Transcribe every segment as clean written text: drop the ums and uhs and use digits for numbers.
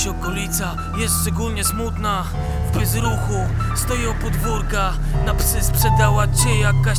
Dziś okolica jest szczególnie smutna. W bezruchu stoją podwórka. Na psy sprzedała cię jakaś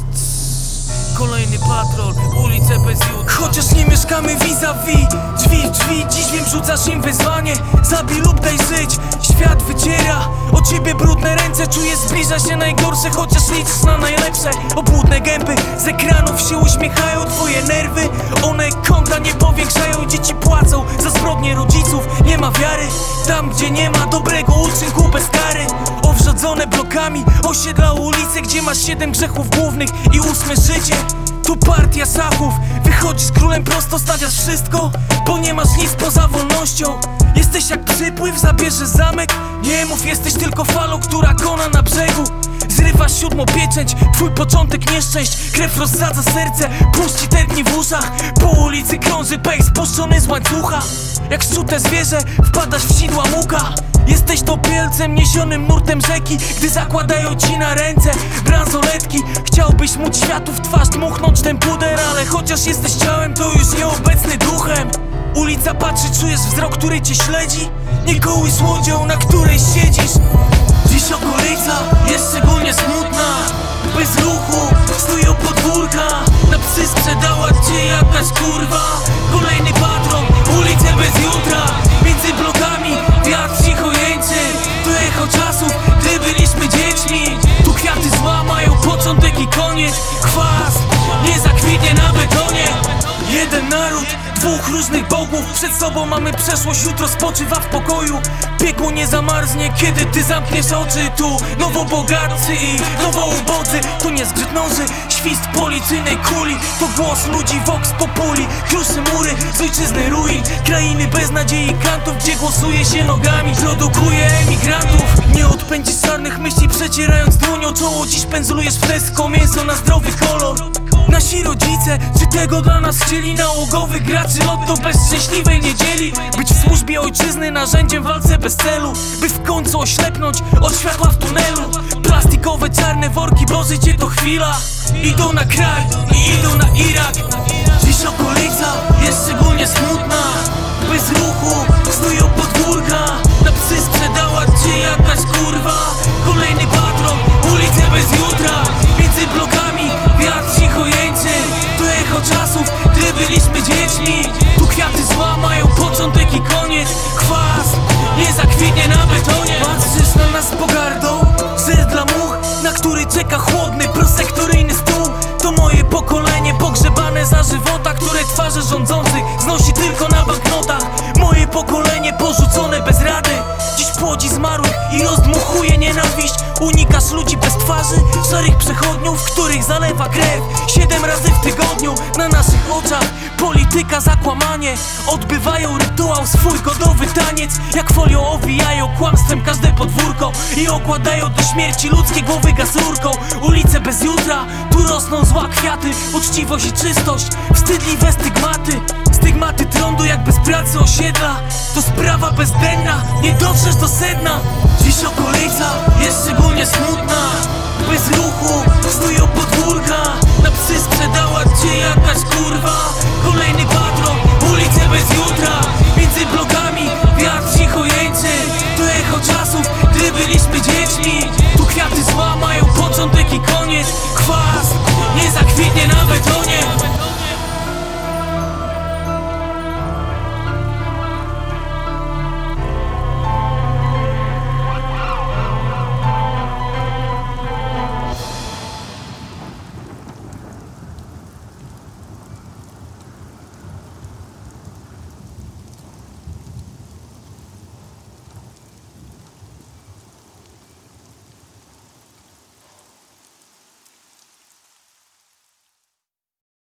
kolejny patrol, ulice bez jutra. Chociaż nie mieszkamy vis-a-vis, drzwi w drzwi. Dziś wiem, rzucasz im wyzwanie. Zabij lub daj żyć. Świat wyciera o ciebie brudne ręce. Czuję, zbliża się najgorsze, chociaż liczysz na najlepsze. Obłudne gęby z ekranów się uśmiechają. Twoje nerwy, one konta nie powiększają. Dzieci płacą za zbrodnie rodziców. Nie ma wiary tam, gdzie nie ma dobrego uczynku bez kary. Owrzodzone blokami osiedla ulice, gdzie masz 7 grzechów głównych i 8 życie. Tu partia Sachów. Wychodzisz królem prosto, stawiasz wszystko, bo nie masz nic poza wolnością. Jesteś jak przypływ, zabierzesz zamek. Nie mów, jesteś tylko falą, która kona na brzegu. Zrywasz 7. pieczęć, twój początek nieszczęść. Krew rozsadza serce, puści tętni w uszach. Po ulicy krąży pech spuszczony z łańcucha. Jak szczute zwierzę wpadasz w sidła muka. Jesteś topielcem niesionym nurtem rzeki, gdy zakładają ci na ręce bransoletki. Chciałbyś móc światu w twarz dmuchnąć ten puder, ale chociaż jesteś ciałem, to już nieobecny duchem. Ulica patrzy, czujesz wzrok, który cię śledzi. Nie kołuj z łodzią, na której siedzisz. Dziś okolica jest szczególnie smutna. Bez ruchu stoją podwórka. Na psy sprzedała cię jakaś kurwa. Kolejny patron, ulice bez jutra. Między blokami wiatr cicho jęczy. To echo czasów, gdy byliśmy dziećmi. Tu kwiaty zła mają początek i koniec. Chwast nie zakwitnie na betonie. Jeden naród, 2 różnych bogów. Przed sobą mamy przeszłość, jutro spoczywa w pokoju. Piekło nie zamarznie, kiedy ty zamkniesz oczy. Tu nowobogatcy i nowoubodzy. Tu nie zgrzyt noży, świst policyjnej kuli. To głos ludzi, vox populi. Kruszy mury z ojczyzny ruin. Krainy bez nadziei kantów, gdzie głosuje się nogami. Produkuje emigrantów. Nie odpędzisz czarnych myśli, przecierając dłonią czoło. Dziś pędzlujesz w Tesco mięso na zdrowy kolor. Nasi rodzice, czy tego dla nas chcieli? Nałogowy graczy lotto bez szczęśliwej niedzieli. Być w służbie ojczyzny narzędziem w walce bez celu, by w końcu oślepnąć od światła w tunelu. Plastikowe czarne worki, bo życie to chwila. Idą na kraj i idą na Irak. Dziś okolica jest szczególnie smutna. Bez ruchu stoją podwórka. Na psy sprzedała cię jakaś kurwa. Kolejny patron, ulice bez jutra. Między blokami wiatr cicho jęczy. To echo czasów, gdy byliśmy dziećmi. Tu kwiaty zła mają początek i koniec. Chwast nie zakwitnie na betonie. Patrzysz na nas z pogardą, ser dla much, na który czeka chłodny, prosektoryjny stół. To moje pokolenie pogrzebane za żywota, które twarze rządzących znosi tylko na banknotach. Moje pokolenie porzucone bez rady. Dziś płodzi zmarłych i rozdmuchuje nienawiść. Unikasz ludzi bez twarzy, szarych przechodniów, których zalewa krew 7 razy w tygodniu na naszych oczach. Polityka, zakłamanie, odbywają rytuał, swój godowy taniec. Jak folią owijają kłamstwem każde podwórko i okładają do śmierci ludzkie głowy gazurką. Ulice bez jutra, tu rosną zła kwiaty. Uczciwość i czystość, wstydliwe stygmaty. Stygmaty trądu jak bez pracy osiedla. To sprawa bezdenna, nie dotrzesz do sedna. Dziś okolica jest szczególnie smutna. Bez ruchu stoją podwórka. Na psy sprzedała cię jakaś kurwa. Kolejny patron, ulice bez jutra. Między blokami